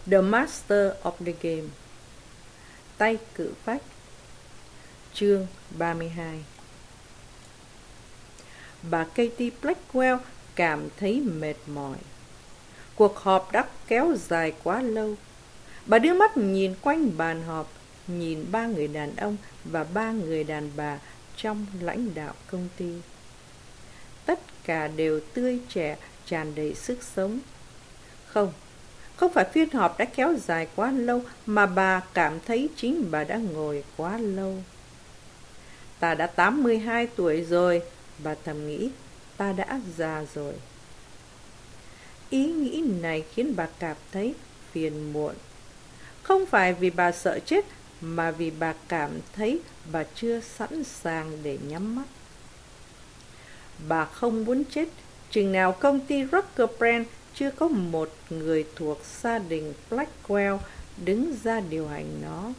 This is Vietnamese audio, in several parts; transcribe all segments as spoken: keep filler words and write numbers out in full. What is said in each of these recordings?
The Master of the Game. Tay cự phách. Chương ba mươi hai. Bà Katie Blackwell cảm thấy mệt mỏi. Cuộc họp đã kéo dài quá lâu. Bà đưa mắt nhìn quanh bàn họp, nhìn ba người đàn ông và ba người đàn bà trong lãnh đạo công ty. Tất cả đều tươi trẻ, tràn đầy sức sống. Không, không phải phiên họp đã kéo dài quá lâu, mà bà cảm thấy chính bà đã ngồi quá lâu. Ta đã tám mươi hai tuổi rồi, bà thầm nghĩ, ta đã già rồi. Ý nghĩ này khiến bà cảm thấy phiền muộn. Không phải vì bà sợ chết, mà vì bà cảm thấy bà chưa sẵn sàng để nhắm mắt. Bà không muốn chết, chừng nào công ty Rocker Brand chưa có một người thuộc gia đình Blackwell đứng ra điều hành nó.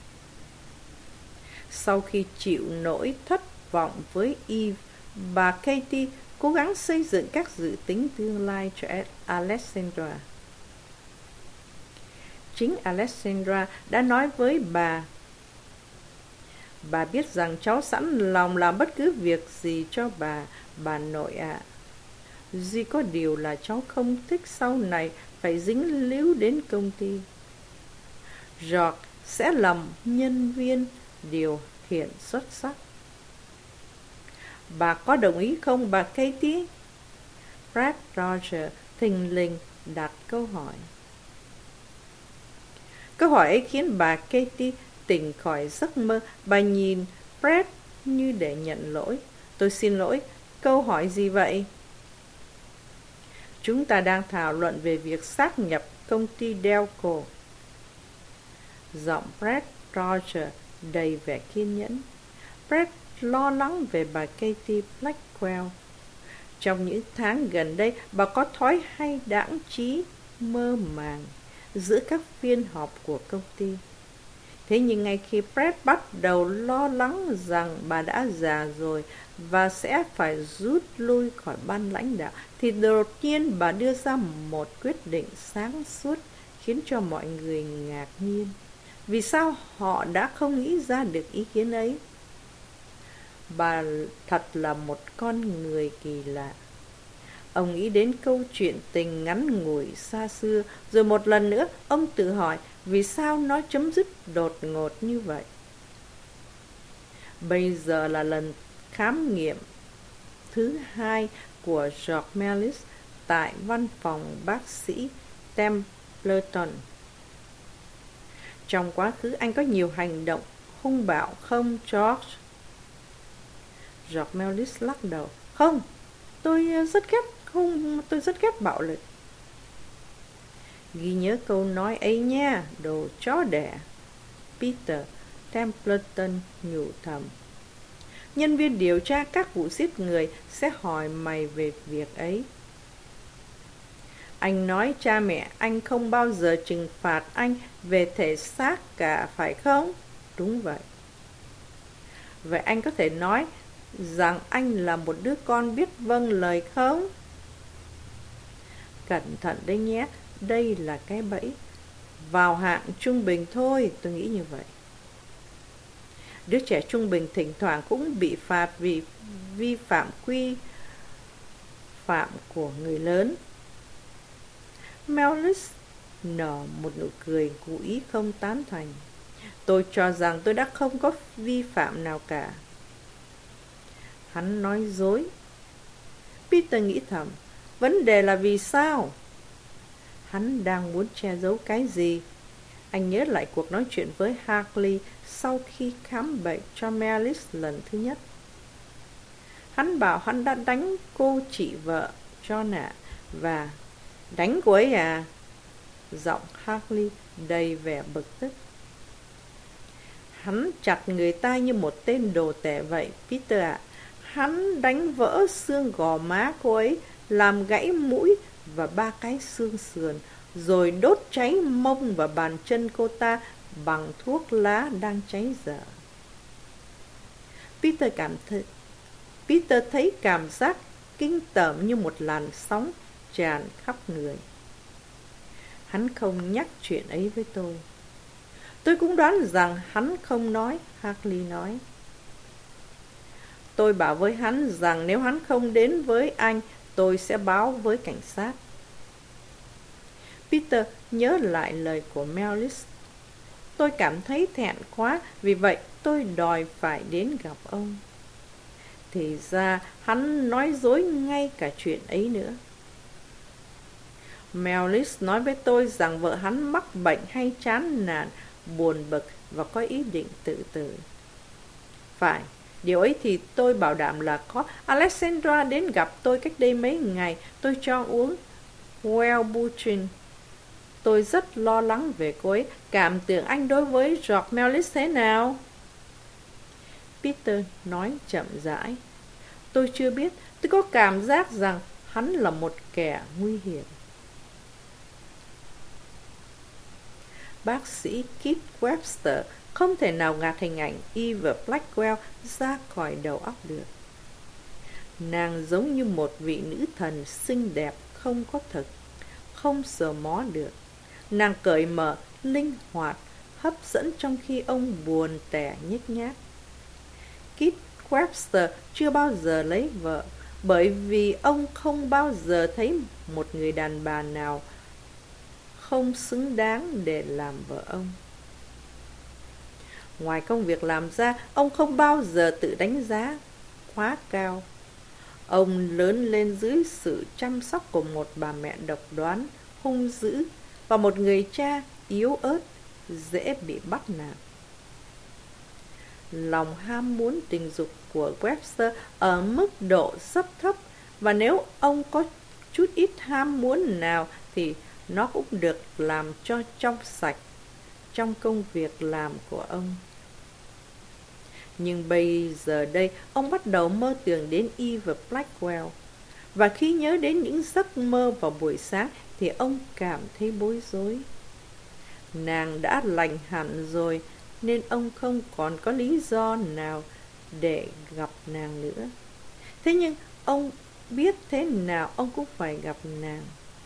Sau khi chịu nỗi thất vọng với Eve, bà Katie cố gắng xây dựng các dự tính tương lai cho Alexandra. Chính Alexandra đã nói với bà, bà biết rằng cháu sẵn lòng làm bất cứ việc gì cho bà, bà nội ạ. Duy có điều là cháu không thích sau này phải dính líu đến công ty. George sẽ làm nhân viên điều khiển xuất sắc. Bà có đồng ý không, bà Katie? Fred Roger thình lình đặt câu hỏi. Câu hỏi ấy khiến bà Katie tỉnh khỏi giấc mơ. Bà nhìn Fred như để nhận lỗi. Tôi xin lỗi, câu hỏi gì vậy? Chúng ta đang thảo luận về việc sáp nhập công ty Delco. Giọng Fred Roger đầy vẻ kiên nhẫn. Fred lo lắng về bà Katie Blackwell. Trong những tháng gần đây, bà có thói hay đãng trí, mơ màng giữa các phiên họp của công ty. Thế nhưng ngay khi Fred bắt đầu lo lắng rằng bà đã già rồi và sẽ phải rút lui khỏi ban lãnh đạo, thì đột nhiên bà đưa ra một quyết định sáng suốt khiến cho mọi người ngạc nhiên. Vì sao họ đã không nghĩ ra được ý kiến ấy? Bà thật là một con người kỳ lạ. Ông nghĩ đến câu chuyện tình ngắn ngủi xa xưa, rồi một lần nữa ông tự hỏi vì sao nó chấm dứt đột ngột như vậy. Bây giờ là lần khám nghiệm thứ hai của George Mellis tại văn phòng bác sĩ Templeton. Trong quá khứ anh có nhiều hành động hung bạo không, George? George Mellis lắc đầu. Không, tôi rất ghét không, tôi rất ghét bạo lực. Ghi nhớ câu nói ấy nha, đồ chó đẻ. Peter Templeton nhủ thầm. Nhân viên điều tra các vụ giết người sẽ hỏi mày về việc ấy. Anh nói cha mẹ anh không bao giờ trừng phạt anh về thể xác cả, phải không? Đúng vậy. Vậy anh có thể nói rằng anh là một đứa con biết vâng lời không? Cẩn thận đấy nhé, đây là cái bẫy. Vào hạng trung bình thôi, tôi nghĩ như vậy. Đứa trẻ trung bình thỉnh thoảng cũng bị phạt vì vi phạm quy phạm của người lớn. Mellis nở một nụ cười cố ý không tán thành. Tôi cho rằng tôi đã không có vi phạm nào cả. Hắn nói dối. Peter nghĩ thầm, vấn đề là vì sao? Hắn đang muốn che giấu cái gì? Anh nhớ lại cuộc nói chuyện với Hartley sau khi khám bệnh cho Mellis lần thứ nhất. Hắn bảo hắn đã đánh cô chị vợ John và... Đánh cô ấy à? Giọng Hartley đầy vẻ bực tức. Hắn chặt người ta như một tên đồ tể vậy, Peter ạ. À. Hắn đánh vỡ xương gò má cô ấy, làm gãy mũi và ba cái xương sườn, rồi đốt cháy mông và bàn chân cô ta bằng thuốc lá đang cháy dở. Peter cảm thấy Peter thấy cảm giác kinh tởm như một làn sóng tràn khắp người. Hắn không nhắc chuyện ấy với tôi. Tôi cũng đoán rằng hắn không nói, Hartley nói. Tôi bảo với hắn rằng nếu hắn không đến với anh, tôi sẽ báo với cảnh sát. Peter nhớ lại lời của Melis. Tôi cảm thấy thẹn quá, vì vậy tôi đòi phải đến gặp ông. Thì ra hắn nói dối ngay cả chuyện ấy nữa. Melis nói với tôi rằng vợ hắn mắc bệnh hay chán nản, buồn bực và có ý định tự tử. Phải, điều ấy thì tôi bảo đảm là có. Alexandra đến gặp tôi cách đây mấy ngày. Tôi cho uống Wellbutrin. Tôi rất lo lắng về cô ấy. Cảm tưởng anh đối với George Melis thế nào? Peter nói chậm rãi. Tôi chưa biết. Tôi có cảm giác rằng hắn là một kẻ nguy hiểm. Bác sĩ Kit Webster không thể nào gạt hình ảnh Eve Blackwell ra khỏi đầu óc được. Nàng giống như một vị nữ thần xinh đẹp không có thực, không sờ mó được. Nàng cởi mở, linh hoạt, hấp dẫn trong khi ông buồn tẻ nhếch nhác. Kit Webster chưa bao giờ lấy vợ, bởi vì ông không bao giờ thấy một người đàn bà nào không xứng đáng để làm vợ ông. Ngoài công việc làm ra, ông không bao giờ tự đánh giá quá cao. Ông lớn lên dưới sự chăm sóc của một bà mẹ độc đoán, hung dữ và một người cha yếu ớt, dễ bị bắt nạt. Lòng ham muốn tình dục của Webster ở mức độ rất thấp, và nếu ông có chút ít ham muốn nào thì nó cũng được làm cho trong sạch trong công việc làm của ông. Nhưng bây giờ đây, ông bắt đầu mơ tưởng đến Eve Blackwell. Và khi nhớ đến những giấc mơ vào buổi sáng thì ông cảm thấy bối rối. Nàng đã lành hẳn rồi, nên ông không còn có lý do nào để gặp nàng nữa. Thế nhưng ông biết thế nào ông cũng phải gặp nàng.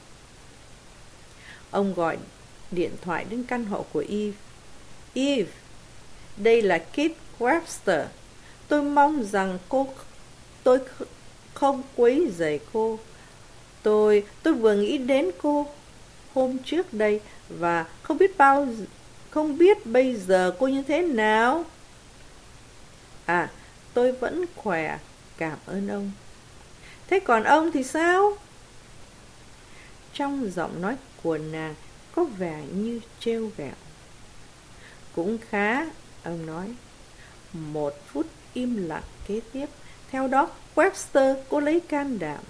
Ông gọi điện thoại đến căn hộ của Eve. Eve, đây là Kit Webster. Tôi mong rằng cô tôi không quấy rầy cô. Tôi tôi vừa nghĩ đến cô hôm trước đây và không biết bao không biết bây giờ cô như thế nào. À, tôi vẫn khỏe, cảm ơn ông. Thế còn ông thì sao? Trong giọng nói của nàng có vẻ như trêu ghẹo. Cũng khá, ông nói. Một phút im lặng kế tiếp. Theo đó, Webster cô lấy can đảm.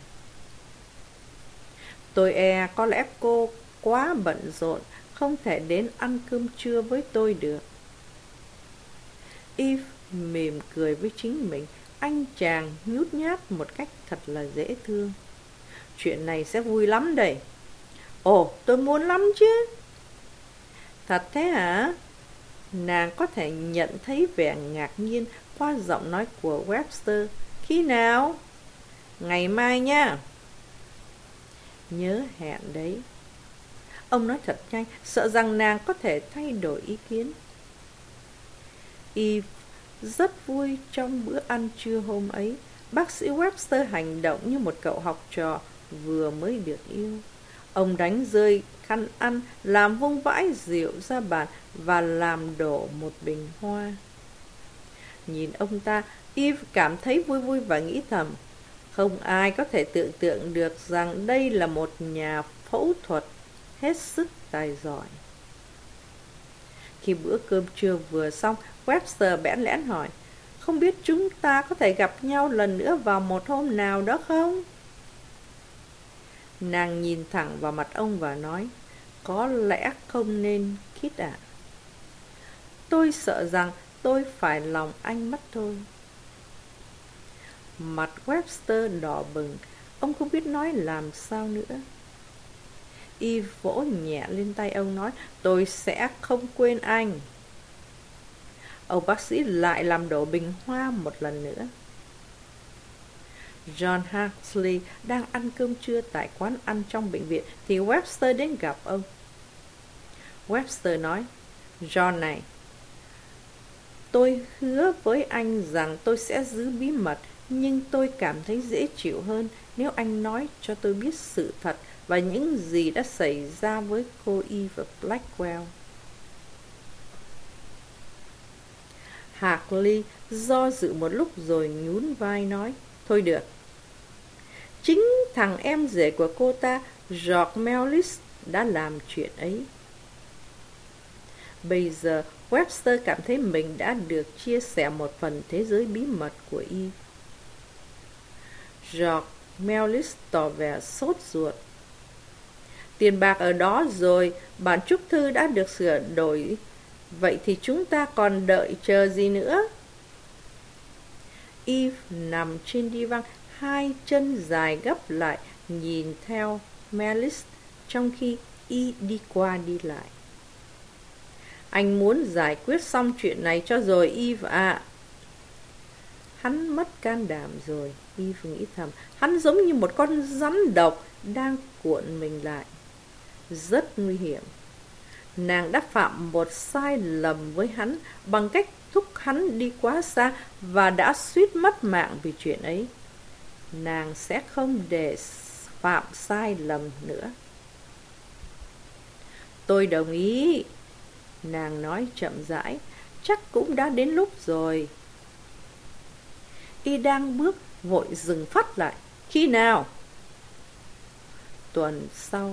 Tôi e có lẽ cô quá bận rộn, không thể đến ăn cơm trưa với tôi được. Eve mỉm cười với chính mình. Anh chàng nhút nhát một cách thật là dễ thương. Chuyện này sẽ vui lắm đây. Ồ, tôi muốn lắm chứ. Thật thế hả? Nàng có thể nhận thấy vẻ ngạc nhiên qua giọng nói của Webster. Khi nào? Ngày mai nha. Nhớ hẹn đấy. Ông nói thật nhanh, sợ rằng nàng có thể thay đổi ý kiến. Eve rất vui trong bữa ăn trưa hôm ấy. Bác sĩ Webster hành động như một cậu học trò vừa mới được yêu. Ông đánh rơi khăn ăn, làm vung vãi rượu ra bàn và làm đổ một bình hoa. Nhìn ông ta, Eve cảm thấy vui vui và nghĩ thầm, không ai có thể tưởng tượng được rằng đây là một nhà phẫu thuật hết sức tài giỏi. Khi bữa cơm trưa vừa xong, Webster bẽn lẽn hỏi, không biết chúng ta có thể gặp nhau lần nữa vào một hôm nào đó không? Nàng nhìn thẳng vào mặt ông và nói, có lẽ không nên, Kit ạ. Tôi sợ rằng tôi phải lòng anh mất thôi. Mặt Webster đỏ bừng, ông không biết nói làm sao nữa. Eve vỗ nhẹ lên tay ông nói, tôi sẽ không quên anh. Ông bác sĩ lại làm đổ bình hoa một lần nữa. John Hartley đang ăn cơm trưa tại quán ăn trong bệnh viện thì Webster đến gặp ông. Webster nói, John này, tôi hứa với anh rằng tôi sẽ giữ bí mật, nhưng tôi cảm thấy dễ chịu hơn nếu anh nói cho tôi biết sự thật và những gì đã xảy ra với cô Eve Blackwell. Hartley do dự một lúc rồi nhún vai nói, thôi được. Chính thằng em rể của cô ta, George Mellis, đã làm chuyện ấy. Bây giờ, Webster cảm thấy mình đã được chia sẻ một phần thế giới bí mật của Eve. George Mellis tỏ vẻ sốt ruột. Tiền bạc ở đó rồi, bản chúc thư đã được sửa đổi. Vậy thì chúng ta còn đợi chờ gì nữa? Eve nằm trên đi văng, hai chân dài gấp lại, nhìn theo Mellis trong khi y đi qua đi lại. Anh muốn giải quyết xong chuyện này cho rồi, Eve ạ. À. Hắn mất can đảm rồi, Eve nghĩ thầm. Hắn giống như một con rắn độc đang cuộn mình lại. Rất nguy hiểm. Nàng đã phạm một sai lầm với hắn bằng cách thúc hắn đi quá xa và đã suýt mất mạng vì chuyện ấy. Nàng sẽ không để phạm sai lầm nữa. Tôi đồng ý, nàng nói chậm rãi, chắc cũng đã đến lúc rồi. Y đang bước vội dừng phát lại. Khi nào? Tuần sau.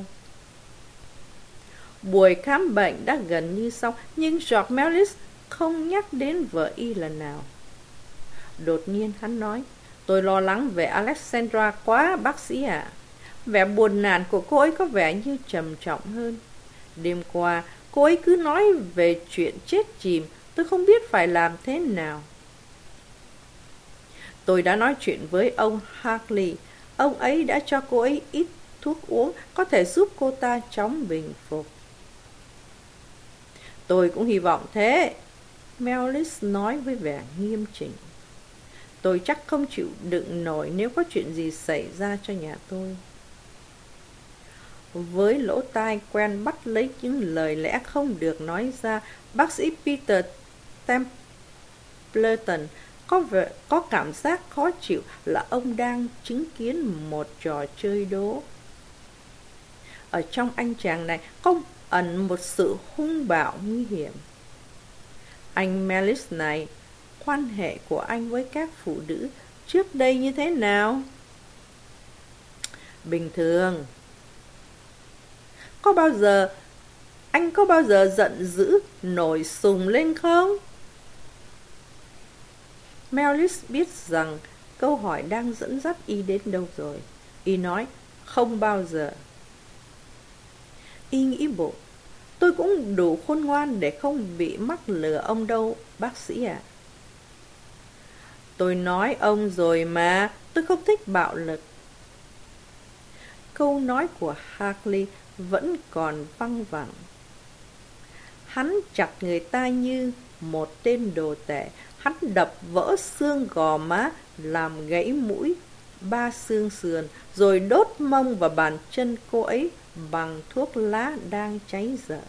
Buổi khám bệnh đã gần như xong, nhưng George Mellis không nhắc đến vợ y lần nào. Đột nhiên hắn nói, tôi lo lắng về Alexandra quá, bác sĩ ạ. À. Vẻ buồn nản của cô ấy có vẻ như trầm trọng hơn. Đêm qua, cô ấy cứ nói về chuyện chết chìm, tôi không biết phải làm thế nào. Tôi đã nói chuyện với ông Hartley, ông ấy đã cho cô ấy ít thuốc uống, có thể giúp cô ta chóng bình phục. Tôi cũng hy vọng thế, Mellis nói với vẻ nghiêm chỉnh. Tôi chắc không chịu đựng nổi nếu có chuyện gì xảy ra cho nhà tôi. Với lỗ tai quen bắt lấy những lời lẽ không được nói ra, bác sĩ Peter Templeton có vẻ, có cảm giác khó chịu là ông đang chứng kiến một trò chơi đố. Ở trong anh chàng này có ẩn một sự hung bạo nguy hiểm. Anh Mellis này, quan hệ của anh với các phụ nữ trước đây như thế nào? Bình thường. Có bao giờ, anh có bao giờ giận dữ, nổi sùng lên không? Mellis biết rằng câu hỏi đang dẫn dắt y đến đâu rồi. Y nói, không bao giờ. Y nghĩ bộ, tôi cũng đủ khôn ngoan để không bị mắc lừa ông đâu, bác sĩ ạ. À. Tôi nói ông rồi mà, tôi không thích bạo lực. Câu nói của Hartley vẫn còn văng vẳng. Hắn chặt người ta như một tên đồ tể. Hắn đập vỡ xương gò má, làm gãy mũi, ba xương sườn, rồi đốt mông và bàn chân cô ấy bằng thuốc lá đang cháy dở.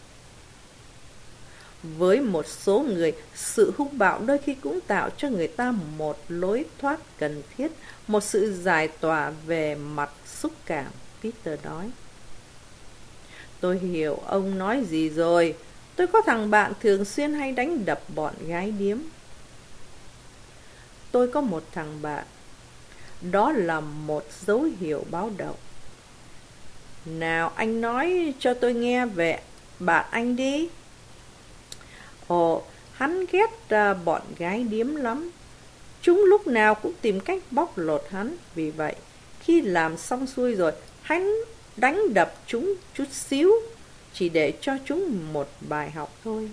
Với một số người, sự hung bạo đôi khi cũng tạo cho người ta một lối thoát cần thiết, một sự giải tỏa về mặt xúc cảm, Peter nói. Tôi hiểu ông nói gì rồi. Tôi có thằng bạn thường xuyên hay đánh đập bọn gái điếm. Tôi có một thằng bạn. Đó là một dấu hiệu báo động. Nào anh nói cho tôi nghe về bạn anh đi. Ồ, hắn ghét uh, bọn gái điếm lắm. Chúng lúc nào cũng tìm cách bóc lột hắn. Vì vậy, khi làm xong xuôi rồi, hắn đánh đập chúng chút xíu, chỉ để cho chúng một bài học thôi.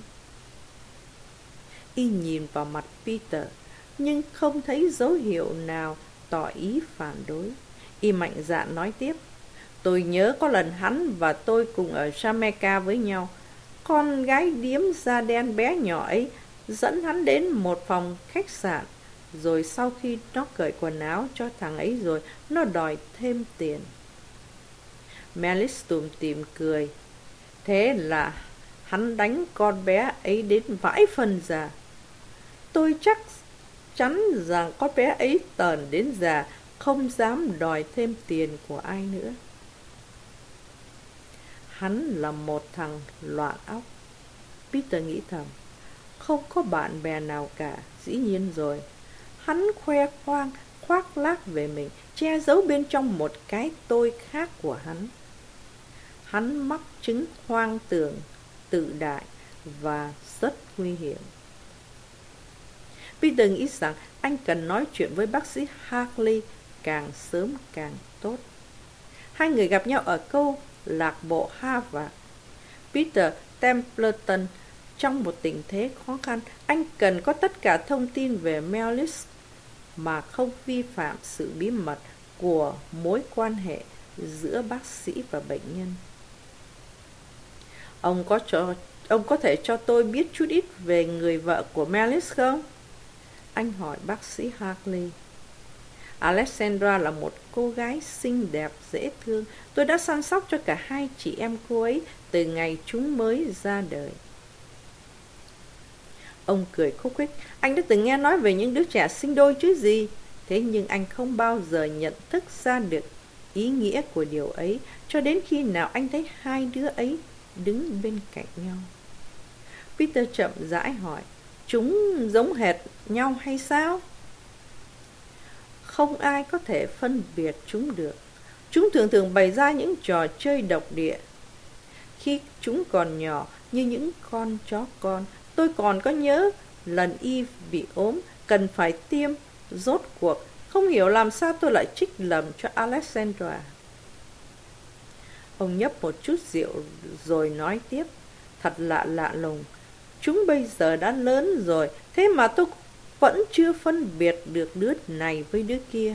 Y nhìn vào mặt Peter, nhưng không thấy dấu hiệu nào tỏ ý phản đối. Y mạnh dạn nói tiếp. Tôi nhớ có lần hắn và tôi cùng ở Jamaica với nhau. Con gái điếm da đen bé nhỏ ấy dẫn hắn đến một phòng khách sạn. Rồi sau khi nó cởi quần áo cho thằng ấy rồi, nó đòi thêm tiền. Mellis tủm tỉm cười. Thế là Hắn đánh con bé ấy đến vãi phân ra. Tôi chắc chắn rằng con bé ấy tởn đến già, không dám đòi thêm tiền của ai nữa. Hắn là một thằng loạn óc, Peter nghĩ thầm. Không có bạn bè nào cả, dĩ nhiên rồi. Hắn khoe khoang, khoác lác về mình, che giấu bên trong một cái tôi khác của hắn. Hắn mắc chứng hoang tưởng, tự đại và rất nguy hiểm. Peter nghĩ rằng anh cần nói chuyện với bác sĩ Hartley càng sớm càng tốt. Hai người gặp nhau ở câu lạc bộ Harvard. Peter Templeton trong một tình thế khó khăn, anh cần có tất cả thông tin về Melis mà không vi phạm sự bí mật của mối quan hệ giữa bác sĩ và bệnh nhân. Ông có cho ông có thể cho tôi biết chút ít về người vợ của Melis không? Anh hỏi bác sĩ Hartley. Alexandra là một cô gái xinh đẹp, dễ thương. Tôi đã săn sóc cho cả hai chị em cô ấy từ ngày chúng mới ra đời. Ông cười khúc khích. Anh đã từng nghe nói về những đứa trẻ sinh đôi chứ gì. Thế nhưng anh không bao giờ nhận thức ra được ý nghĩa của điều ấy cho đến khi nào anh thấy hai đứa ấy đứng bên cạnh nhau. Peter chậm rãi hỏi. Chúng giống hệt nhau hay sao? Không ai có thể phân biệt chúng được. Chúng thường thường bày ra những trò chơi độc địa. Khi chúng còn nhỏ, như những con chó con, tôi còn có nhớ lần Eve bị ốm, cần phải tiêm, rốt cuộc, không hiểu làm sao tôi lại trích lầm cho Alexandra. Ông nhấp một chút rượu rồi nói tiếp, thật lạ lạ lùng. Chúng bây giờ đã lớn rồi, thế mà tôi vẫn chưa phân biệt được đứa này với đứa kia.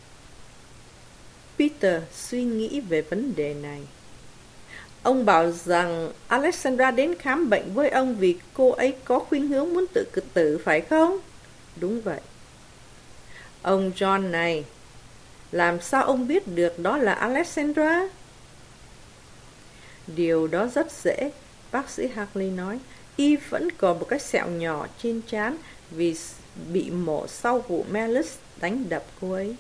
Peter suy nghĩ về vấn đề này. Ông bảo rằng Alexandra đến khám bệnh với ông vì cô ấy có khuynh hướng muốn tự cực tử, phải không? Đúng vậy. Ông John này, làm sao ông biết được đó là Alexandra? Điều đó rất dễ, bác sĩ Hartley nói. Y vẫn còn một cái sẹo nhỏ trên trán vì bị mổ sau vụ Melis đánh đập cô ấy.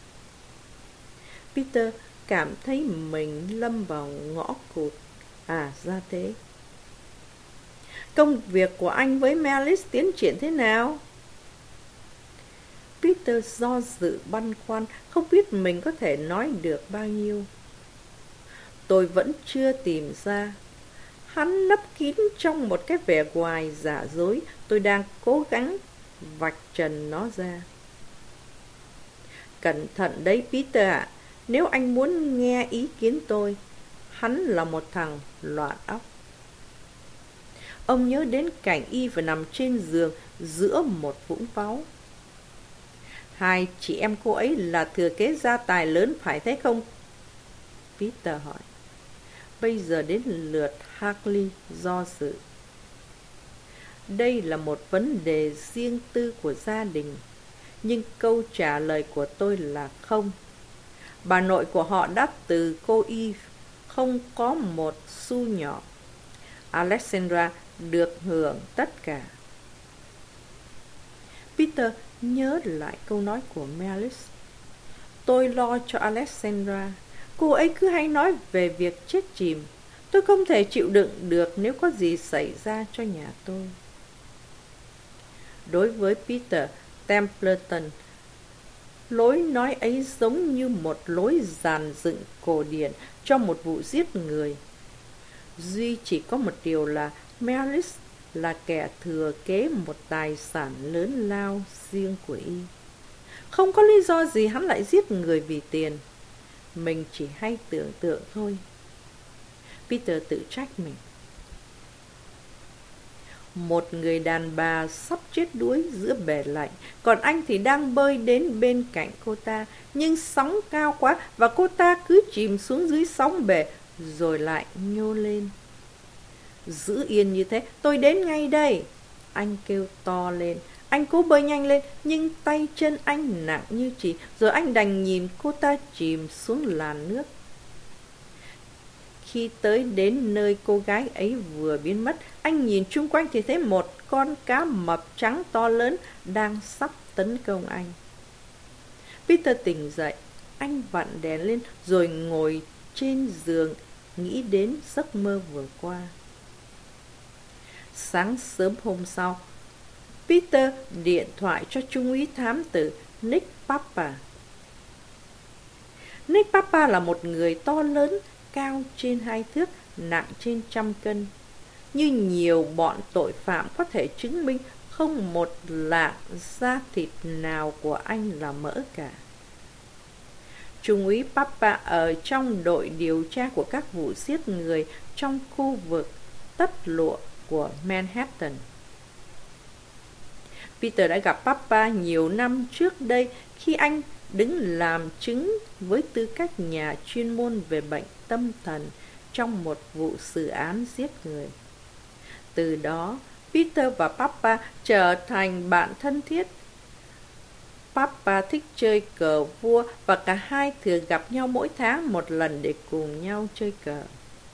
Peter cảm thấy mình lâm vào ngõ cụt. À, ra thế. Công việc của anh với Melis tiến triển thế nào? Peter do dự băn khoăn, không biết mình có thể nói được bao nhiêu. Tôi vẫn chưa tìm ra. Hắn nấp kín trong một cái vẻ ngoài giả dối. Tôi đang cố gắng vạch trần nó ra. Cẩn thận đấy Peter ạ. Nếu anh muốn nghe ý kiến tôi, hắn là một thằng loạn óc. Ông nhớ đến cảnh y và nằm trên giường giữa một vũng máu. Hai chị em cô ấy là thừa kế gia tài lớn phải thế không? Peter hỏi. Bây giờ đến lượt Hartley do dự. Đây là một vấn đề riêng tư của gia đình, nhưng câu trả lời của tôi là không. Bà nội của họ đã từ cô Eve, không có một xu nhỏ. Alexandra được hưởng tất cả. Peter nhớ lại câu nói của Melis. Tôi lo cho Alexandra. Cô ấy cứ hay nói về việc chết chìm. Tôi không thể chịu đựng được nếu có gì xảy ra cho nhà tôi. Đối với Peter Templeton, lối nói ấy giống như một lối dàn dựng cổ điển cho một vụ giết người. Duy chỉ có một điều là Melis là kẻ thừa kế một tài sản lớn lao riêng của y. Không có lý do gì hắn lại giết người vì tiền. Mình chỉ hay tưởng tượng thôi. Peter tự trách mình. Một người đàn bà sắp chết đuối giữa bể lạnh, còn anh thì đang bơi đến bên cạnh cô ta. Nhưng sóng cao quá và cô ta cứ chìm xuống dưới sóng bể rồi lại nhô lên. Giữ yên như thế, tôi đến ngay đây. Anh kêu to lên. Anh cố bơi nhanh lên, nhưng tay chân anh nặng như chì, rồi anh đành nhìn cô ta chìm xuống làn nước. Khi tới đến nơi cô gái ấy vừa biến mất, anh nhìn chung quanh thì thấy một con cá mập trắng to lớn đang sắp tấn công anh. Peter tỉnh dậy, anh vặn đèn lên rồi ngồi trên giường nghĩ đến giấc mơ vừa qua. Sáng sớm hôm sau, Peter điện thoại cho trung úy thám tử Nick Papa. Nick Papa là một người to lớn, cao trên hai thước, nặng trên trăm cân. Như nhiều bọn tội phạm có thể chứng minh, không một lạng da thịt nào của anh là mỡ cả. Trung úy Papa ở trong đội điều tra của các vụ giết người trong khu vực tất lụa của Manhattan. Peter đã gặp Papa nhiều năm trước đây khi anh đứng làm chứng với tư cách nhà chuyên môn về bệnh tâm thần trong một vụ xử án giết người. Từ đó, Peter và Papa trở thành bạn thân thiết. Papa thích chơi cờ vua và cả hai thường gặp nhau mỗi tháng một lần để cùng nhau chơi cờ.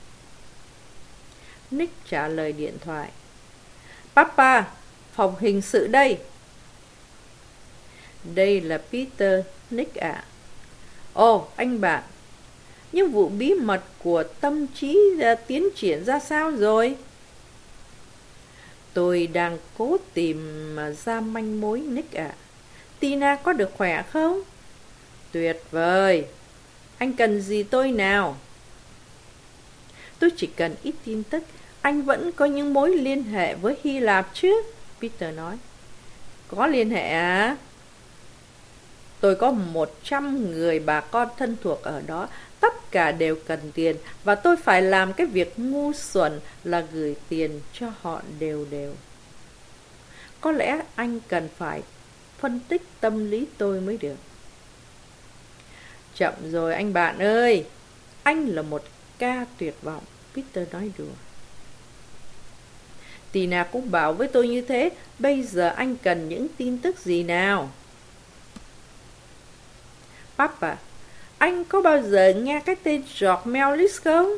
Nick trả lời điện thoại. Papa, phòng hình sự đây. Đây là Peter, Nick ạ. À. Ồ, anh bạn, nhưng vụ bí mật của tâm trí tiến triển ra sao rồi? Tôi đang cố tìm ra manh mối, Nick ạ. À. Tina có được khỏe không? Tuyệt vời. Anh cần gì tôi nào? Tôi chỉ cần ít tin tức. Anh vẫn có những mối liên hệ với Hy Lạp chứ? Peter nói. Có liên hệ à? Tôi có một trăm người bà con thân thuộc ở đó. Tất cả đều cần tiền. Và tôi phải làm cái việc ngu xuẩn là gửi tiền cho họ đều đều. Có lẽ anh cần phải phân tích tâm lý tôi mới được. Chậm rồi anh bạn ơi. Anh là một ca tuyệt vọng, Peter nói đùa. Tina cũng bảo với tôi như thế. Bây giờ anh cần những tin tức gì nào? Papa, anh có bao giờ nghe cái tên George Mellis không?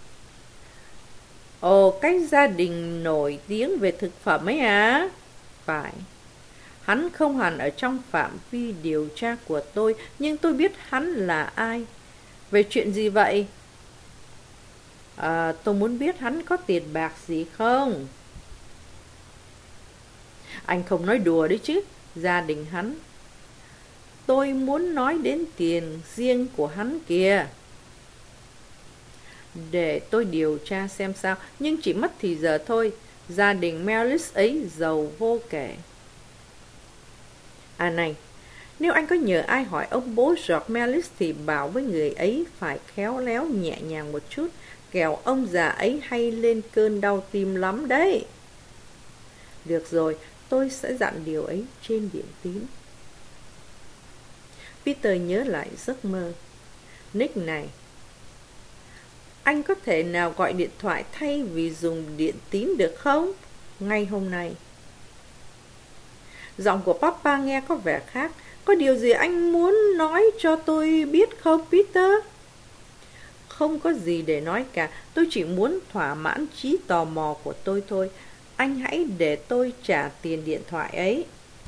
Ồ, cái gia đình nổi tiếng về thực phẩm ấy à? Phải. Hắn không hẳn ở trong phạm vi điều tra của tôi, nhưng tôi biết hắn là ai. Về chuyện gì vậy? À, tôi muốn biết hắn có tiền bạc gì không? Anh không nói đùa đấy chứ. Gia đình hắn. Tôi muốn nói đến tiền riêng của hắn kìa. Để tôi điều tra xem sao. Nhưng chỉ mất thì giờ thôi. Gia đình Mellis ấy giàu vô kể. À này, nếu anh có nhờ ai hỏi ông bố George Mellis thì bảo với người ấy phải khéo léo nhẹ nhàng một chút, kẻo ông già ấy hay lên cơn đau tim lắm đấy. Được rồi, tôi sẽ dặn điều ấy trên điện tín. Peter nhớ lại giấc mơ. Nick này, anh có thể nào gọi điện thoại thay vì dùng điện tín được không? Ngay hôm nay. Giọng của Papa nghe có vẻ khác. Có điều gì anh muốn nói cho tôi biết không, Peter? Không có gì để nói cả. Tôi chỉ muốn thỏa mãn trí tò mò của tôi thôi. Anh hãy để tôi trả tiền điện thoại ấy.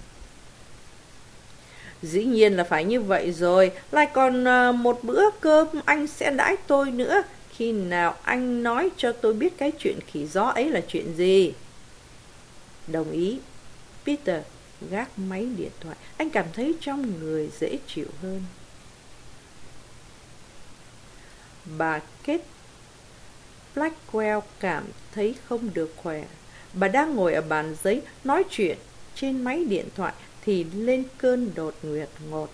Dĩ nhiên là phải như vậy rồi. Lại còn một bữa cơm anh sẽ đãi tôi nữa. Khi nào anh nói cho tôi biết cái chuyện khỉ gió ấy là chuyện gì? Đồng ý. Peter gác máy điện thoại. Anh cảm thấy trong người dễ chịu hơn. Bà Kate Blackwell cảm thấy không được khỏe. Bà đang ngồi ở bàn giấy nói chuyện trên máy điện thoại thì lên cơn đột nguyệt ngột.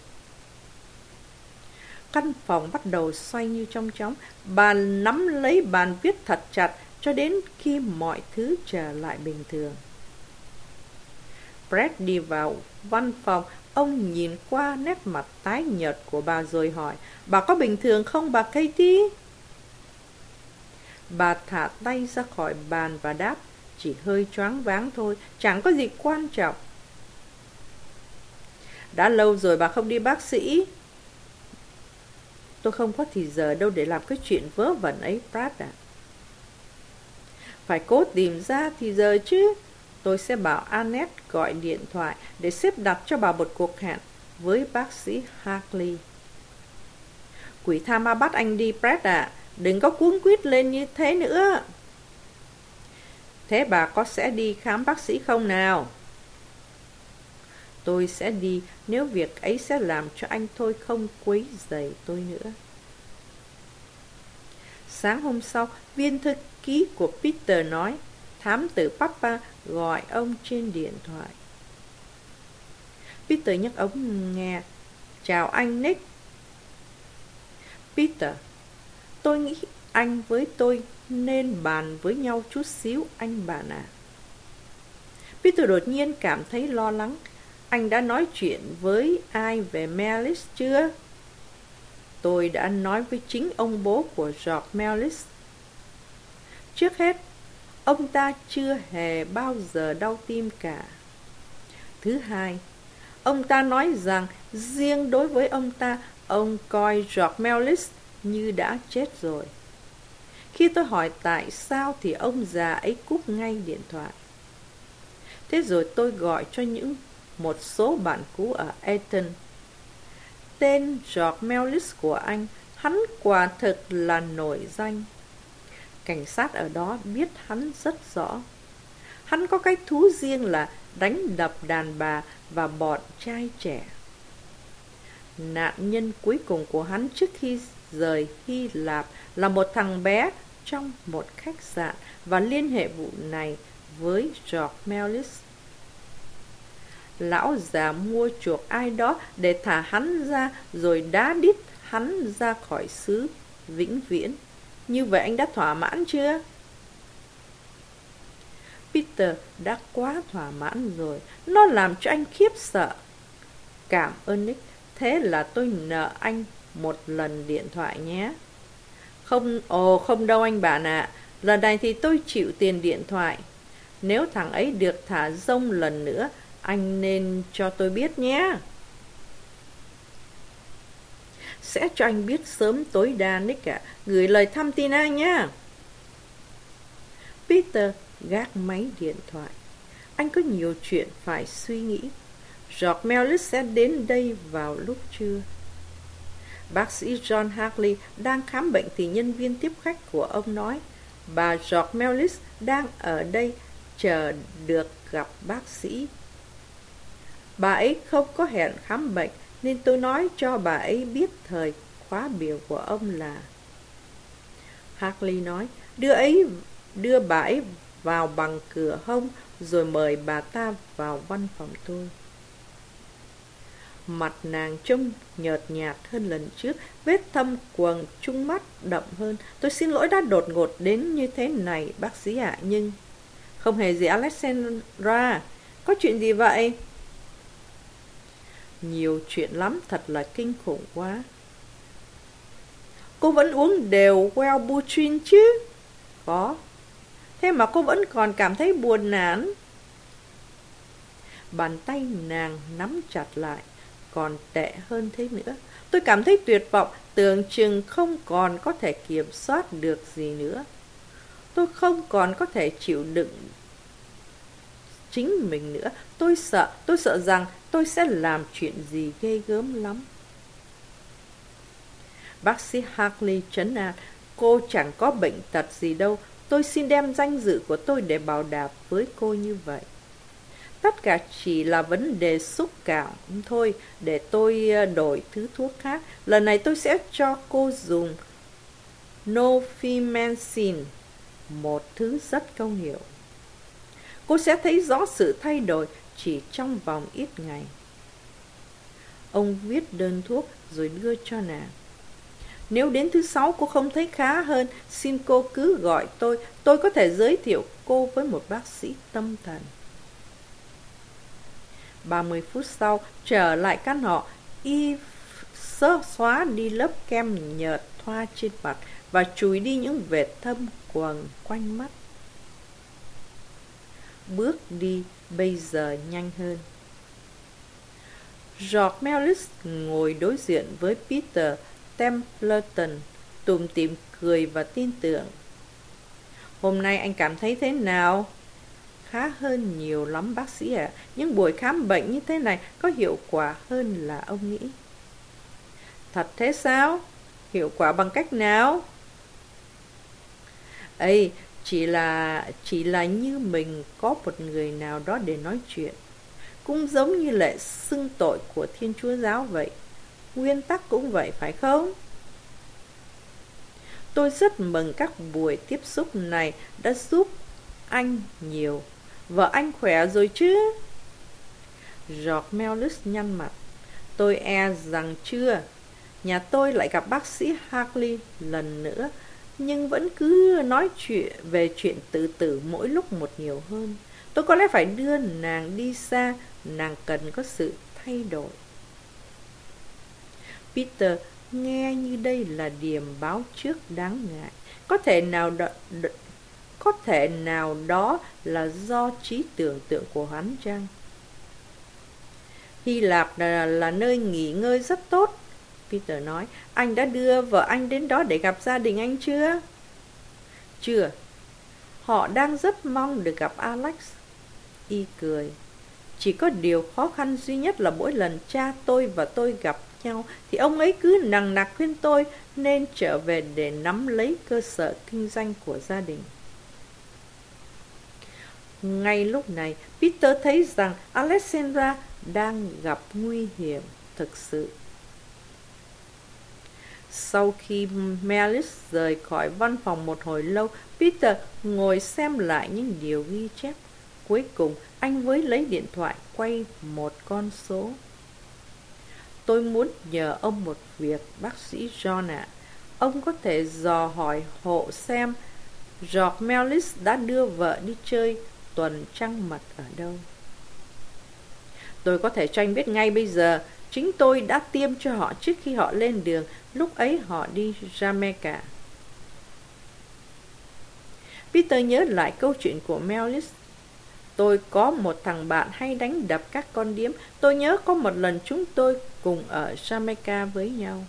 Căn phòng bắt đầu xoay như trong chóng. Bà nắm lấy bàn viết thật chặt cho đến khi mọi thứ trở lại bình thường. Brett đi vào văn phòng. Ông nhìn qua nét mặt tái nhợt của bà rồi hỏi: Bà có bình thường không bà Katie? Bà thả tay ra khỏi bàn và đáp: Chỉ hơi choáng váng thôi, chẳng có gì quan trọng. Đã lâu rồi bà không đi bác sĩ. Tôi không có thì giờ đâu để làm cái chuyện vớ vẩn ấy, Pratt ạ. Phải cố tìm ra thì giờ chứ. Tôi sẽ bảo Annette gọi điện thoại để xếp đặt cho bà một cuộc hẹn với bác sĩ Hartley. Quỷ tha ma bắt anh đi, Pratt ạ. Đừng có cuống quýt lên như thế nữa. Thế bà có sẽ đi khám bác sĩ không nào? Tôi sẽ đi nếu việc ấy sẽ làm cho anh thôi không quấy rầy tôi nữa. Sáng hôm sau, viên thư ký của Peter nói, thám tử Papa gọi ông trên điện thoại. Peter nhấc ống nghe. Chào anh Nick. Peter, tôi nghĩ anh với tôi nên bàn với nhau chút xíu, anh bạn ạ. Peter đột nhiên cảm thấy lo lắng. Anh đã nói chuyện với ai về Melis chưa? Tôi đã nói với chính ông bố của George Melis. Trước hết, ông ta chưa hề bao giờ đau tim cả. Thứ hai, ông ta nói rằng riêng đối với ông ta, ông coi George Melis như đã chết rồi. Khi tôi hỏi tại sao thì ông già ấy cúp ngay điện thoại. Thế rồi tôi gọi cho những một số bạn cũ ở Eton. Tên George Melis của anh, hắn quả thực là nổi danh. Cảnh sát ở đó biết hắn rất rõ. Hắn có cái thú riêng là đánh đập đàn bà và bọn trai trẻ. Nạn nhân cuối cùng của hắn trước khi rời Hy Lạp là một thằng bé trong một khách sạn và liên hệ vụ này với George Melis. Lão già mua chuộc ai đó để thả hắn ra rồi đá đít hắn ra khỏi xứ vĩnh viễn. Như vậy anh đã thỏa mãn chưa? Peter đã quá thỏa mãn rồi. Nó làm cho anh khiếp sợ. Cảm ơn Nick. Thế là tôi nợ anh một lần điện thoại nhé. Không, ồ không đâu anh bạn ạ. À. Lần này thì tôi chịu tiền điện thoại. Nếu thằng ấy được thả rông lần nữa, anh nên cho tôi biết nhé. Sẽ cho anh biết sớm tối đa Nick ạ. À. Gửi lời thăm tin anh nhé. Peter gác máy điện thoại. Anh có nhiều chuyện phải suy nghĩ. George Melis sẽ đến đây vào lúc trưa. Bác sĩ John Hartley đang khám bệnh thì nhân viên tiếp khách của ông nói, bà George Melis đang ở đây chờ được gặp bác sĩ. Bà ấy không có hẹn khám bệnh nên tôi nói cho bà ấy biết thời khóa biểu của ông là. Hartley nói, đưa ấy đưa bà ấy vào bằng cửa hông rồi mời bà ta vào văn phòng tôi. Mặt nàng trông nhợt nhạt hơn lần trước, vết thâm quầng trung mắt đậm hơn. Tôi xin lỗi đã đột ngột đến như thế này, bác sĩ ạ, nhưng... Không hề gì Alexandra, có chuyện gì vậy? Nhiều chuyện lắm, thật là kinh khủng quá. Cô vẫn uống đều Wellbutrin chứ? Có. Thế mà cô vẫn còn cảm thấy buồn nản. Bàn tay nàng nắm chặt lại. Còn tệ hơn thế nữa. Tôi cảm thấy tuyệt vọng, tưởng chừng không còn có thể kiểm soát được gì nữa. Tôi không còn có thể chịu đựng chính mình nữa. Tôi sợ, tôi sợ rằng tôi sẽ làm chuyện gì ghê gớm lắm. Bác sĩ Hartley trấn an, cô chẳng có bệnh tật gì đâu. Tôi xin đem danh dự của tôi để bảo đảm với cô như vậy. Tất cả chỉ là vấn đề xúc cảm thôi, để tôi đổi thứ thuốc khác. Lần này tôi sẽ cho cô dùng Nofimazine, một thứ rất công hiệu. Cô sẽ thấy rõ sự thay đổi chỉ trong vòng ít ngày. Ông viết đơn thuốc rồi đưa cho nàng. Nếu đến thứ sáu cô không thấy khá hơn, xin cô cứ gọi tôi. Tôi có thể giới thiệu cô với một bác sĩ tâm thần. Ba mươi phút sau, trở lại căn hộ, y sơ xóa đi lớp kem nhợt thoa trên mặt và chùi đi những vệt thâm quầng quanh mắt. Bước đi bây giờ nhanh hơn. George Melis ngồi đối diện với Peter, Templeton tủm tỉm cười và tin tưởng. Hôm nay anh cảm thấy thế nào? Khá hơn nhiều lắm bác sĩ ạ. À. Những buổi khám bệnh như thế này có hiệu quả hơn là ông nghĩ. Thật thế sao? Hiệu quả bằng cách nào? Ây, chỉ là chỉ là như mình có một người nào đó để nói chuyện. Cũng giống như lệ xưng tội của Thiên Chúa giáo vậy. Nguyên tắc cũng vậy phải không? Tôi rất mừng các buổi tiếp xúc này đã giúp anh nhiều. Vợ anh khỏe rồi chứ? George Mellis nhăn mặt. Tôi e rằng chưa. Nhà tôi lại gặp bác sĩ Hartley lần nữa, nhưng vẫn cứ nói chuyện về chuyện tự tử mỗi lúc một nhiều hơn. Tôi có lẽ phải đưa nàng đi xa. Nàng cần có sự thay đổi. Peter nghe như đây là điềm báo trước đáng ngại. Có thể nào đó, có thể nào đó là do trí tưởng tượng của hắn chăng? Hy Lạp là, là nơi nghỉ ngơi rất tốt, Peter nói. Anh đã đưa vợ anh đến đó để gặp gia đình anh chưa? Chưa. Họ đang rất mong được gặp Alex. Y cười. Chỉ có điều khó khăn duy nhất là mỗi lần cha tôi và tôi gặp nhau thì ông ấy cứ nằng nặc khuyên tôi nên trở về để nắm lấy cơ sở kinh doanh của gia đình. Ngay lúc này, Peter thấy rằng Alexandra đang gặp nguy hiểm thực sự. Sau khi Mellis rời khỏi văn phòng một hồi lâu, Peter ngồi xem lại những điều ghi chép. Cuối cùng, anh mới lấy điện thoại quay một con số. Tôi muốn nhờ ông một việc, bác sĩ John ạ. À. Ông có thể dò hỏi hộ xem George Mellis đã đưa vợ đi chơi tuần trăng mật ở đâu. Tôi có thể cho anh biết ngay bây giờ. Chính tôi đã tiêm cho họ trước khi họ lên đường. Lúc ấy họ đi Jamaica. Peter nhớ lại câu chuyện của Mellis. Tôi có một thằng bạn hay đánh đập các con điếm. Tôi nhớ có một lần chúng tôi cùng ở Jamaica với nhau.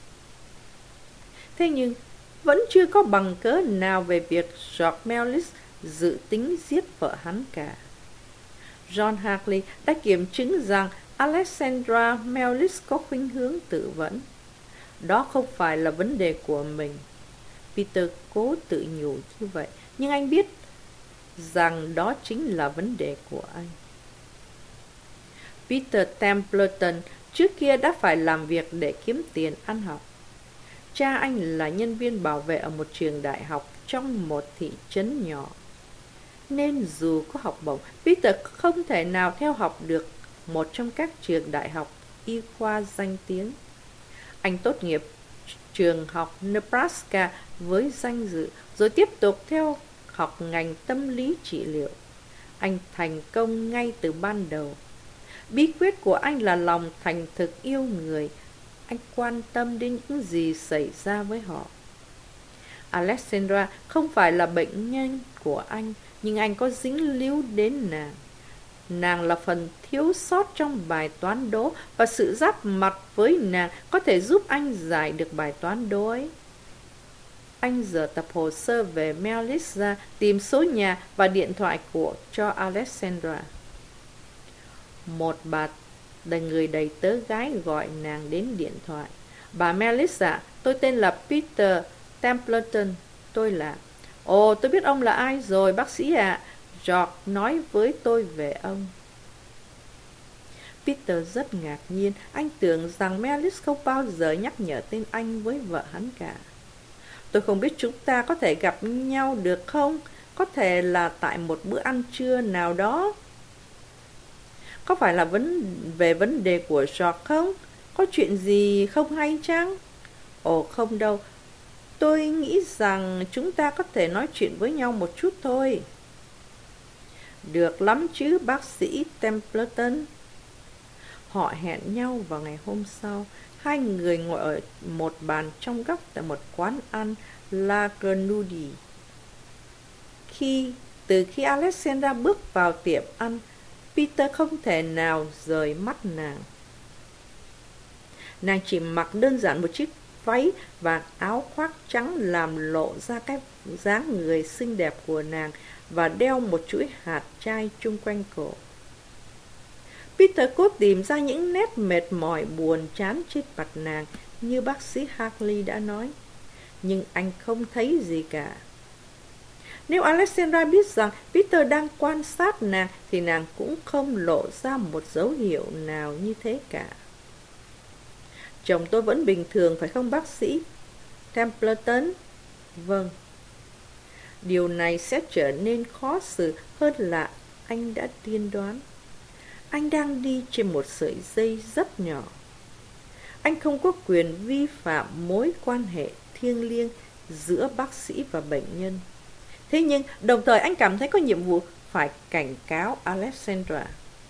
Thế nhưng vẫn chưa có bằng cớ nào về việc George Mellis dự tính giết vợ hắn cả. John Hartley đã kiểm chứng rằng Alexandra Mellis có khuynh hướng tự vẫn. Đó không phải là vấn đề của mình. Peter cố tự nhủ như vậy, nhưng anh biết rằng đó chính là vấn đề của anh. Peter Templeton trước kia đã phải làm việc để kiếm tiền ăn học. Cha anh là nhân viên bảo vệ ở một trường đại học trong một thị trấn nhỏ. Nên dù có học bổng, Peter không thể nào theo học được một trong các trường đại học y khoa danh tiếng. Anh tốt nghiệp trường học Nebraska với danh dự, rồi tiếp tục theo học ngành tâm lý trị liệu. Anh thành công ngay từ ban đầu. Bí quyết của anh là lòng thành thực yêu người. Anh quan tâm đến những gì xảy ra với họ. Alexandra không phải là bệnh nhân của anh, nhưng anh có dính líu đến nàng. Nàng là phần thiếu sót trong bài toán đố, và sự giáp mặt với nàng có thể giúp anh giải được bài toán đố ấy. Anh dở tập hồ sơ về Mellis ra, tìm số nhà và điện thoại của cho Alexandra. Một bà người đầy tớ gái gọi nàng đến điện thoại. Bà Mellis ạ, à, tôi tên là Peter Templeton. Tôi là... Ồ, tôi biết ông là ai rồi, bác sĩ ạ. À. George nói với tôi về ông. Peter rất ngạc nhiên. Anh tưởng rằng Mellis không bao giờ nhắc nhở tên anh với vợ hắn cả. Tôi không biết chúng ta có thể gặp nhau được không? Có thể là tại một bữa ăn trưa nào đó. Có phải là vấn về vấn đề của George không? Có chuyện gì không hay chăng? Ồ không đâu. Tôi nghĩ rằng chúng ta có thể nói chuyện với nhau một chút thôi. Được lắm chứ bác sĩ Templeton. Họ hẹn nhau vào ngày hôm sau. Hai người ngồi ở một bàn trong góc tại một quán ăn La Grenouille. Khi, từ khi Alexandra bước vào tiệm ăn, Peter không thể nào rời mắt nàng. Nàng chỉ mặc đơn giản một chiếc váy và áo khoác trắng làm lộ ra cái dáng người xinh đẹp của nàng và đeo một chuỗi hạt trai chung quanh cổ. Peter cố tìm ra những nét mệt mỏi buồn chán trên mặt nàng như bác sĩ Hartley đã nói, nhưng anh không thấy gì cả. Nếu Alexandra biết rằng Peter đang quan sát nàng thì nàng cũng không lộ ra một dấu hiệu nào như thế cả. Chồng tôi vẫn bình thường phải không bác sĩ Templeton? Vâng. Điều này sẽ trở nên khó xử hơn là anh đã tiên đoán. Anh đang đi trên một sợi dây rất nhỏ. Anh không có quyền vi phạm mối quan hệ thiêng liêng giữa bác sĩ và bệnh nhân. Thế nhưng đồng thời anh cảm thấy có nhiệm vụ phải cảnh cáo Alexandra.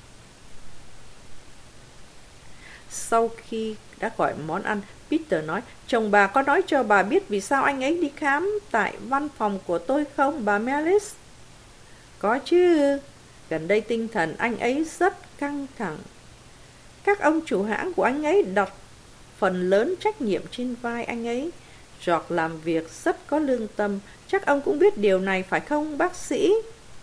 Sau khi đã gọi món ăn, Peter nói, chồng bà có nói cho bà biết vì sao anh ấy đi khám tại văn phòng của tôi không, bà Melis? Có chứ, gần đây tinh thần anh ấy rất căng thẳng. Các ông chủ hãng của anh ấy đặt phần lớn trách nhiệm trên vai anh ấy. George làm việc rất có lương tâm, chắc ông cũng biết điều này phải không bác sĩ?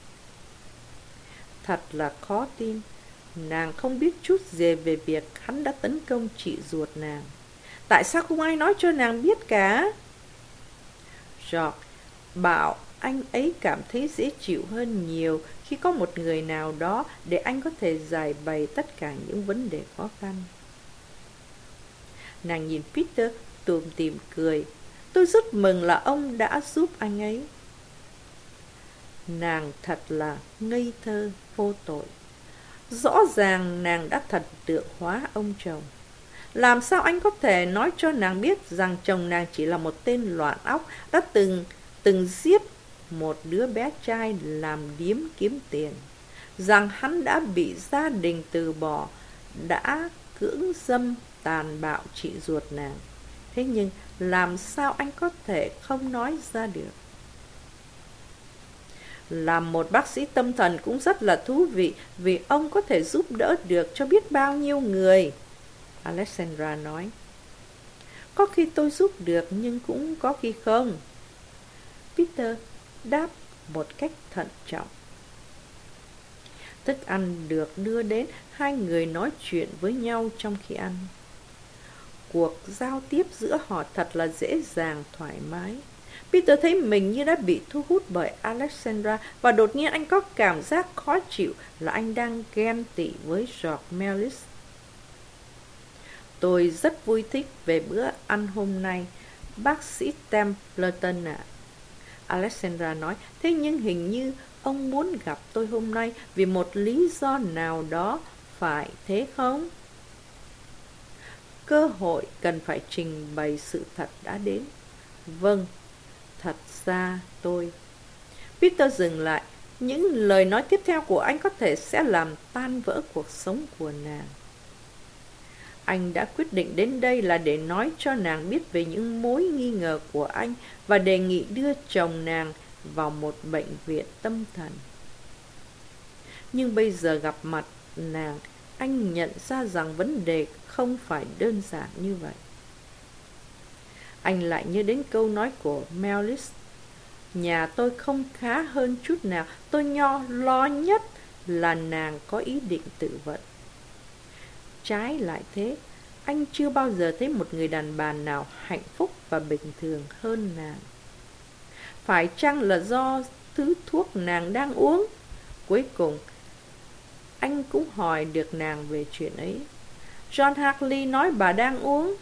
Thật là khó tin. Nàng không biết chút gì về việc hắn đã tấn công chị ruột nàng. Tại sao không ai nói cho nàng biết cả? George bảo anh ấy cảm thấy dễ chịu hơn nhiều khi có một người nào đó để anh có thể giải bày tất cả những vấn đề khó khăn. Nàng nhìn Peter tủm tỉm cười. Tôi rất mừng là ông đã giúp anh ấy. Nàng thật là ngây thơ, vô tội. Rõ ràng nàng đã thần tượng hóa ông chồng. Làm sao anh có thể nói cho nàng biết rằng chồng nàng chỉ là một tên loạn óc đã từng từng giết một đứa bé trai làm điếm kiếm tiền, rằng hắn đã bị gia đình từ bỏ, đã cưỡng dâm tàn bạo chị ruột nàng. Thế nhưng làm sao anh có thể không nói ra được? Làm một bác sĩ tâm thần cũng rất là thú vị, vì ông có thể giúp đỡ được cho biết bao nhiêu người. Alexandra nói. Có khi tôi giúp được nhưng cũng có khi không. Peter đáp một cách thận trọng. Thức ăn được đưa đến, hai người nói chuyện với nhau trong khi ăn. Cuộc giao tiếp giữa họ thật là dễ dàng, thoải mái. Peter thấy mình như đã bị thu hút bởi Alexandra và đột nhiên anh có cảm giác khó chịu là anh đang ghen tị với George Melis. Tôi rất vui thích về bữa ăn hôm nay, bác sĩ Templeton ạ. À. Alexandra nói, thế nhưng hình như ông muốn gặp tôi hôm nay vì một lý do nào đó, phải thế không? Cơ hội cần phải trình bày sự thật đã đến. Vâng, thật ra tôi... Peter dừng lại. Những lời nói tiếp theo của anh có thể sẽ làm tan vỡ cuộc sống của nàng. Anh đã quyết định đến đây là để nói cho nàng biết về những mối nghi ngờ của anh và đề nghị đưa chồng nàng vào một bệnh viện tâm thần. Nhưng bây giờ gặp mặt nàng, anh nhận ra rằng vấn đề không phải đơn giản như vậy. Anh lại nhớ đến câu nói của Melis. Nhà tôi không khá hơn chút nào, tôi nho lo nhất là nàng có ý định tự vận. Trái lại thế, anh chưa bao giờ thấy một người đàn bà nào hạnh phúc và bình thường hơn nàng. Phải chăng là do thứ thuốc nàng đang uống? Cuối cùng, anh cũng hỏi được nàng về chuyện ấy. John Hartley nói bà đang uống.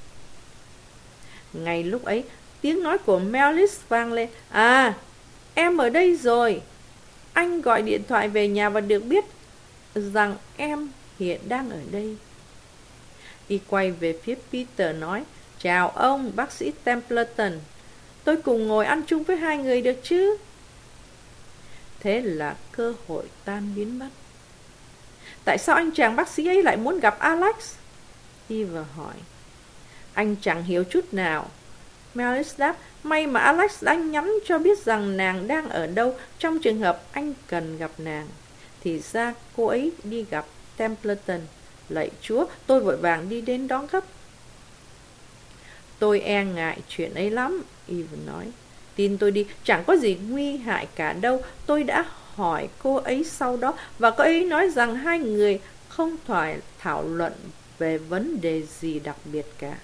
Ngay lúc ấy, tiếng nói của Melis vang lên. À, em ở đây rồi. Anh gọi điện thoại về nhà và được biết rằng em hiện đang ở đây. Y quay về phía Peter nói, chào ông, bác sĩ Templeton. Tôi cùng ngồi ăn chung với hai người được chứ? Thế là cơ hội tan biến mất. Tại sao anh chàng bác sĩ ấy lại muốn gặp Alex? Eva hỏi. Anh chẳng hiểu chút nào. Melis đáp, may mà Alex đã nhắn cho biết rằng nàng đang ở đâu trong trường hợp anh cần gặp nàng. Thì ra cô ấy đi gặp Templeton. Lạy Chúa, tôi vội vàng đi đến đón gấp. Tôi e ngại chuyện ấy lắm, Evan nói. Tin tôi đi, chẳng có gì nguy hại cả đâu. Tôi đã hỏi cô ấy sau đó, và cô ấy nói rằng hai người không phải thảo luận về vấn đề gì đặc biệt cả.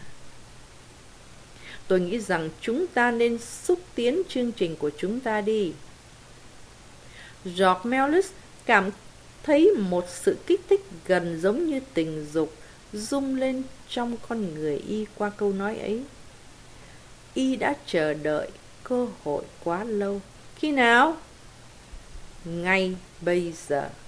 Tôi nghĩ rằng chúng ta nên xúc tiến chương trình của chúng ta đi. George Mellis cảm thấy một sự kích thích gần giống như tình dục rung lên trong con người y qua câu nói ấy. Y đã chờ đợi cơ hội quá lâu. Khi nào? Ngay bây giờ.